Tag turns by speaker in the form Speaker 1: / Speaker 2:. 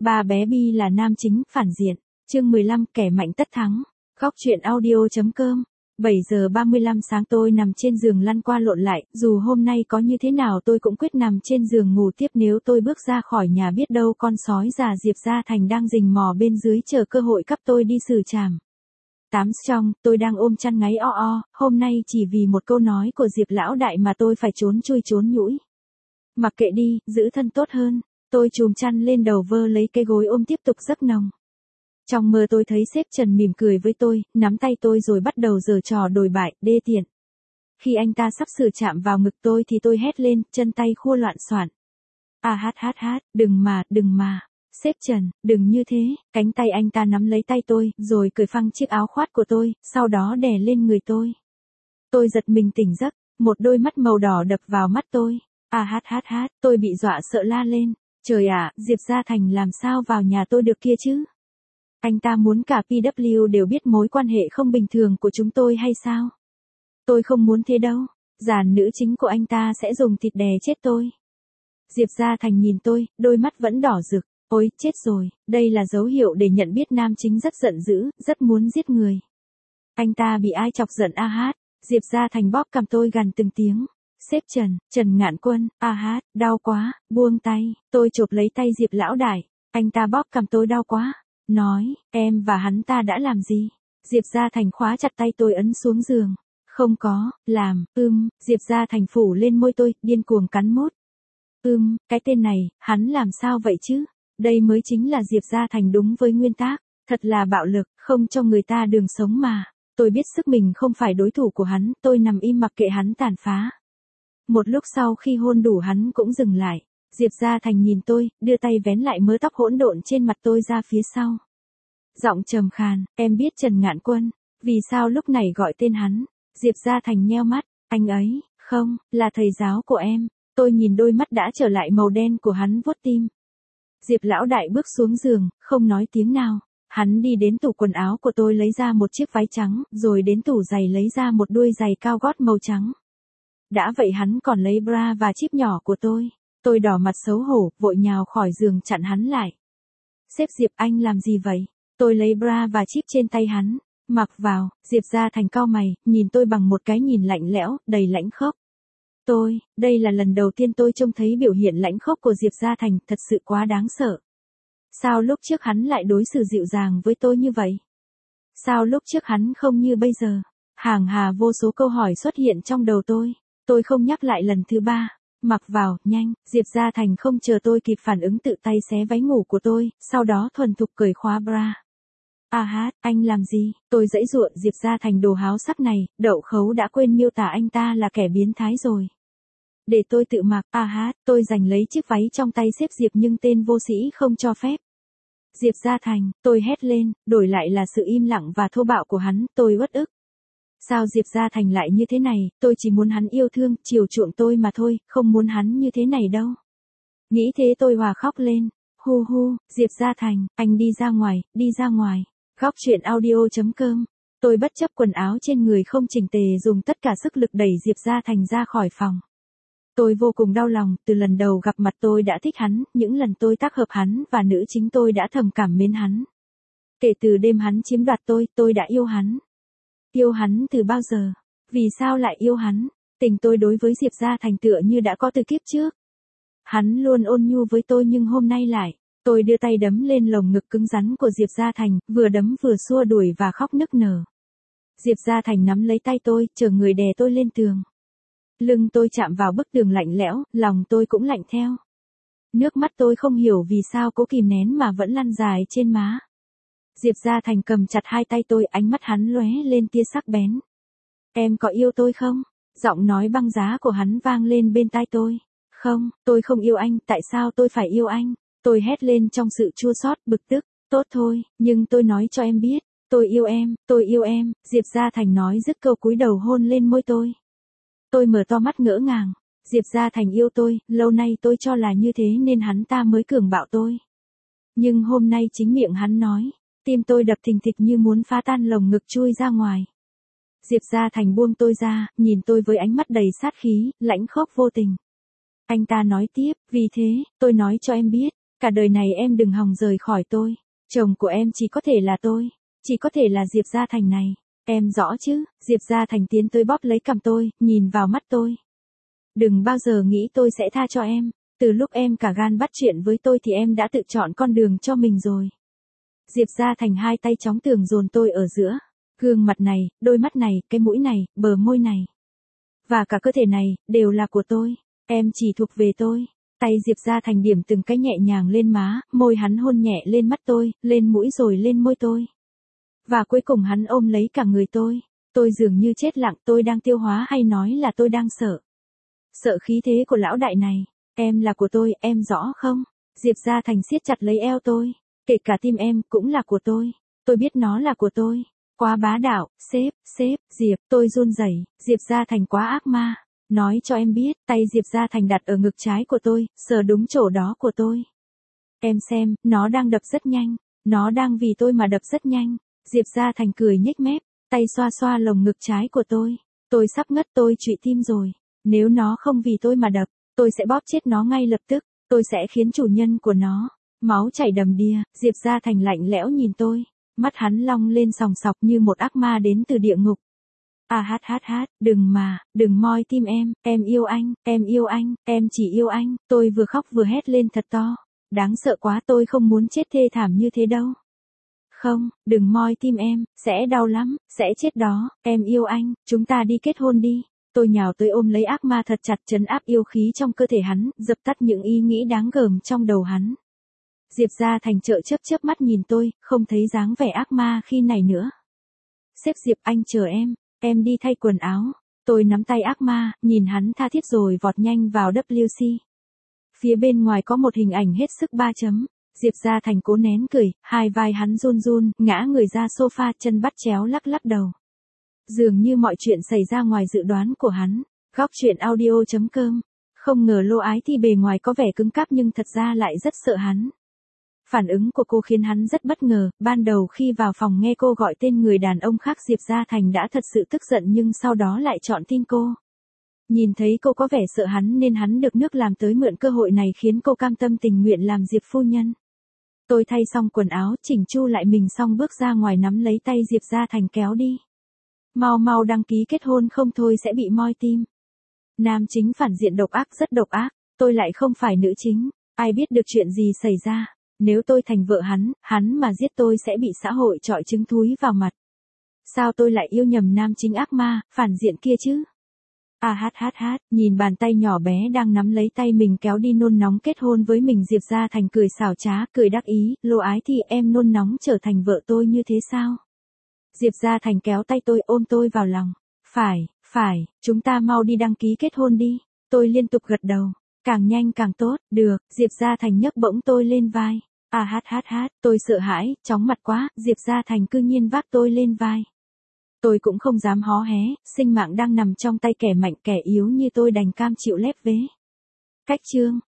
Speaker 1: Ba bé Bi là nam chính, phản diện. Chương 15, kẻ mạnh tất thắng. Góc truyện audio.com. 7 giờ 35 sáng tôi nằm trên giường lăn qua lộn lại, dù hôm nay có như thế nào tôi cũng quyết nằm trên giường ngủ tiếp, nếu tôi bước ra khỏi nhà biết đâu con sói già Diệp Gia Thành đang rình mò bên dưới chờ cơ hội cắp tôi đi xử trảm. 8 trong, tôi đang ôm chăn ngáy hôm nay chỉ vì một câu nói của Diệp lão đại mà tôi phải trốn chui trốn nhũi. Mặc kệ đi, giữ thân tốt hơn. Tôi chùm chăn lên đầu vơ lấy cái gối ôm tiếp tục giấc nồng. Trong mơ tôi thấy sếp Trần mỉm cười với tôi, nắm tay tôi rồi bắt đầu giở trò đồi bại, đê tiện. Khi anh ta sắp sửa chạm vào ngực tôi thì tôi hét lên, chân tay khua loạn xoạn. Đừng mà. Sếp Trần, đừng như thế. Cánh tay anh ta nắm lấy tay tôi, rồi cởi phăng chiếc áo khoác của tôi, sau đó đè lên người tôi. Tôi giật mình tỉnh giấc, một đôi mắt màu đỏ đập vào mắt tôi. Tôi bị dọa sợ la lên. Trời ạ, Diệp Gia Thành làm sao vào nhà tôi được kia chứ? Anh ta muốn cả PW đều biết mối quan hệ không bình thường của chúng tôi hay sao? Tôi không muốn thế đâu. Dàn nữ chính của anh ta sẽ dùng thịt đè chết tôi. Diệp Gia Thành nhìn tôi, đôi mắt vẫn đỏ rực. Ôi, chết rồi, đây là dấu hiệu để nhận biết nam chính rất giận dữ, rất muốn giết người. Anh ta bị ai chọc giận Diệp Gia Thành bóp cằm tôi gằn từng tiếng. Sếp Trần, Trần Ngạn Quân, đau quá, buông tay. Tôi chộp lấy tay Diệp lão đại. Anh ta bóp cằm tôi đau quá. Nói, em và hắn ta đã làm gì? Diệp Gia Thành khóa chặt tay tôi ấn xuống giường. Không có, làm, Diệp Gia Thành phủ lên môi tôi, điên cuồng cắn mút. Cái tên này, hắn làm sao vậy chứ? Đây mới chính là Diệp Gia Thành đúng với nguyên tắc. Thật là bạo lực, không cho người ta đường sống mà. Tôi biết sức mình không phải đối thủ của hắn, tôi nằm im mặc kệ hắn tàn phá. Một lúc sau khi hôn đủ hắn cũng dừng lại. Diệp Gia Thành nhìn tôi, đưa tay vén lại mớ tóc hỗn độn trên mặt tôi ra phía sau. Giọng trầm khàn, em biết Trần Ngạn Quân, vì sao lúc này gọi tên hắn? Diệp Gia Thành nheo mắt, anh ấy, không, là thầy giáo của em. Tôi nhìn đôi mắt đã trở lại màu đen của hắn vuốt tim. Diệp lão đại bước xuống giường, không nói tiếng nào. Hắn đi đến tủ quần áo của tôi lấy ra một chiếc váy trắng, rồi đến tủ giày lấy ra một đôi giày cao gót màu trắng. Đã vậy hắn còn lấy bra và chip nhỏ của tôi. Tôi đỏ mặt xấu hổ, vội nhào khỏi giường chặn hắn lại. Sếp Diệp, anh làm gì vậy? Tôi lấy bra và chip trên tay hắn. Mặc vào. Diệp Gia Thành cau mày, nhìn tôi bằng một cái nhìn lạnh lẽo, đầy lãnh khốc. Đây là lần đầu tiên tôi trông thấy biểu hiện lãnh khốc của Diệp Gia Thành, thật sự quá đáng sợ. Sao lúc trước hắn lại đối xử dịu dàng với tôi như vậy? Sao lúc trước hắn không như bây giờ? Hàng hà vô số câu hỏi xuất hiện trong đầu tôi. Tôi không nhắc lại lần thứ ba. Mặc vào, nhanh. Diệp Gia Thành không chờ tôi kịp phản ứng tự tay xé váy ngủ của tôi, sau đó thuần thục cởi khóa bra. Anh làm gì? Tôi giãy giụa. Diệp Gia Thành đồ háo sắc này, Đậu Khấu đã quên miêu tả anh ta là kẻ biến thái rồi. Để tôi tự mặc. Tôi giành lấy chiếc váy trong tay sếp Diệp nhưng tên vô sĩ không cho phép. Diệp Gia Thành, tôi hét lên, đổi lại là sự im lặng và thô bạo của hắn, tôi uất ức. Sao Diệp Gia Thành lại như thế này, tôi chỉ muốn hắn yêu thương, chiều chuộng tôi mà thôi, không muốn hắn như thế này đâu. Nghĩ thế tôi hòa khóc lên. Diệp Gia Thành, anh đi ra ngoài. Góc truyện audio.com. Tôi bất chấp quần áo trên người không chỉnh tề dùng tất cả sức lực đẩy Diệp Gia Thành ra khỏi phòng. Tôi vô cùng đau lòng, từ lần đầu gặp mặt tôi đã thích hắn, những lần tôi tác hợp hắn và nữ chính tôi đã thầm cảm mến hắn. Kể từ đêm hắn chiếm đoạt tôi đã yêu hắn. Yêu hắn từ bao giờ? Vì sao lại yêu hắn? Tình tôi đối với Diệp Gia Thành tựa như đã có từ kiếp trước. Hắn luôn ôn nhu với tôi nhưng hôm nay lại. Tôi đưa tay đấm lên lồng ngực cứng rắn của Diệp Gia Thành, vừa đấm vừa xua đuổi và khóc nức nở. Diệp Gia Thành nắm lấy tay tôi, chờ người đè tôi lên tường. Lưng tôi chạm vào bức tường lạnh lẽo, lòng tôi cũng lạnh theo. Nước mắt tôi không hiểu vì sao cố kìm nén mà vẫn lăn dài trên má. Diệp Gia Thành cầm chặt hai tay tôi, ánh mắt hắn lóe lên tia sắc bén. Em có yêu tôi không? Giọng nói băng giá của hắn vang lên bên tai tôi. Không, tôi không yêu anh, tại sao tôi phải yêu anh? Tôi hét lên trong sự chua xót, bực tức. Tốt thôi, nhưng tôi nói cho em biết, tôi yêu em. Diệp Gia Thành nói dứt câu cúi đầu hôn lên môi tôi. Tôi mở to mắt ngỡ ngàng. Diệp Gia Thành yêu tôi, lâu nay tôi cho là như thế nên hắn ta mới cường bạo tôi. Nhưng hôm nay chính miệng hắn nói, tim tôi đập thình thịch như muốn phá tan lồng ngực chui ra ngoài. Diệp Gia Thành buông tôi ra, nhìn tôi với ánh mắt đầy sát khí, lãnh khốc vô tình. Anh ta nói tiếp, vì thế, tôi nói cho em biết, Cả đời này em đừng hòng rời khỏi tôi. Chồng của em chỉ có thể là tôi. Chỉ có thể là Diệp Gia Thành này. Em rõ chứ? Diệp Gia Thành tiến tới bóp lấy cằm tôi, nhìn vào mắt tôi. Đừng bao giờ nghĩ tôi sẽ tha cho em. Từ lúc em cả gan bắt chuyện với tôi thì em đã tự chọn con đường cho mình rồi. Diệp Gia Thành hai tay chóng tường dồn tôi ở giữa. Gương mặt này, đôi mắt này, cái mũi này, bờ môi này. Và cả cơ thể này, đều là của tôi. Em chỉ thuộc về tôi. Tay Diệp Gia Thành điểm từng cái nhẹ nhàng lên má, môi hắn hôn nhẹ lên mắt tôi, lên mũi rồi lên môi tôi. Và cuối cùng hắn ôm lấy cả người tôi. Tôi dường như chết lặng, tôi đang tiêu hóa hay nói là tôi đang sợ. Sợ khí thế của lão đại này. Em là của tôi, em rõ không? Diệp Gia Thành siết chặt lấy eo tôi. Kể cả tim em cũng là của tôi. Tôi biết nó là của tôi. Quá bá đạo, sếp, Diệp, tôi run rẩy. Diệp Gia Thành quá ác ma. Nói cho em biết, tay Diệp Gia Thành đặt ở ngực trái của tôi, sờ đúng chỗ đó của tôi. Em xem, nó đang đập rất nhanh. Nó đang vì tôi mà đập rất nhanh. Diệp Gia Thành cười nhếch mép, tay xoa xoa lồng ngực trái của tôi. Tôi sắp ngất, tôi trụy tim rồi. Nếu nó không vì tôi mà đập, tôi sẽ bóp chết nó ngay lập tức. Tôi sẽ khiến chủ nhân của nó máu chảy đầm đìa. Diệp Gia Thành lạnh lẽo nhìn tôi. Mắt hắn long lên sòng sọc như một ác ma đến từ địa ngục. Đừng moi tim em yêu anh, em chỉ yêu anh. Tôi vừa khóc vừa hét lên thật to. Đáng sợ quá, tôi không muốn chết thê thảm như thế đâu. Không, đừng moi tim em, sẽ đau lắm, sẽ chết đó. Em yêu anh, chúng ta đi kết hôn đi. Tôi nhào tới ôm lấy ác ma thật chặt, trấn áp yêu khí trong cơ thể hắn, dập tắt những ý nghĩ đáng gờm trong đầu hắn. Diệp Gia Thành chớp mắt nhìn tôi, không thấy dáng vẻ ác ma khi này nữa. Sếp Diệp, anh chờ em đi thay quần áo. Tôi nắm tay ác ma, nhìn hắn tha thiết rồi vọt nhanh vào WC. Phía bên ngoài có một hình ảnh hết sức 3 chấm. Diệp Gia Thành cố nén cười, hai vai hắn run run, ngã người ra sofa, chân bắt chéo lắc lắc đầu. Dường như mọi chuyện xảy ra ngoài dự đoán của hắn. Góc truyện audio.com. Không ngờ Lô Ái Thi bề ngoài có vẻ cứng cáp nhưng thật ra lại rất sợ hắn. Phản ứng của cô khiến hắn rất bất ngờ, ban đầu khi vào phòng nghe cô gọi tên người đàn ông khác Diệp Gia Thành đã thật sự tức giận nhưng sau đó lại chọn tin cô. Nhìn thấy cô có vẻ sợ hắn nên hắn được nước làm tới mượn cơ hội này khiến cô cam tâm tình nguyện làm Diệp phu nhân. Tôi thay xong quần áo, chỉnh chu lại mình xong bước ra ngoài nắm lấy tay Diệp Gia Thành kéo đi. Mau đăng ký kết hôn không thôi sẽ bị moi tim. Nam chính phản diện độc ác, rất độc ác, tôi lại không phải nữ chính, ai biết được chuyện gì xảy ra. Nếu tôi thành vợ hắn mà giết tôi sẽ bị xã hội trọi trứng thúi vào mặt. Sao tôi lại yêu nhầm nam chính ác ma, phản diện kia chứ? Nhìn bàn tay nhỏ bé đang nắm lấy tay mình kéo đi nôn nóng kết hôn với mình, Diệp Gia Thành cười xảo trá, cười đắc ý. Lô Ái Thi, em nôn nóng trở thành vợ tôi như thế sao? Diệp Gia Thành kéo tay tôi, ôm tôi vào lòng. Phải, chúng ta mau đi đăng ký kết hôn đi. Tôi liên tục gật đầu. Càng nhanh càng tốt, được. Diệp Gia Thành nhấc bổng tôi lên vai. Tôi sợ hãi, chóng mặt quá, Diệp Gia Thành cư nhiên vác tôi lên vai. Tôi cũng không dám hó hé, sinh mạng đang nằm trong tay kẻ mạnh, kẻ yếu như tôi đành cam chịu lép vế. Cách chương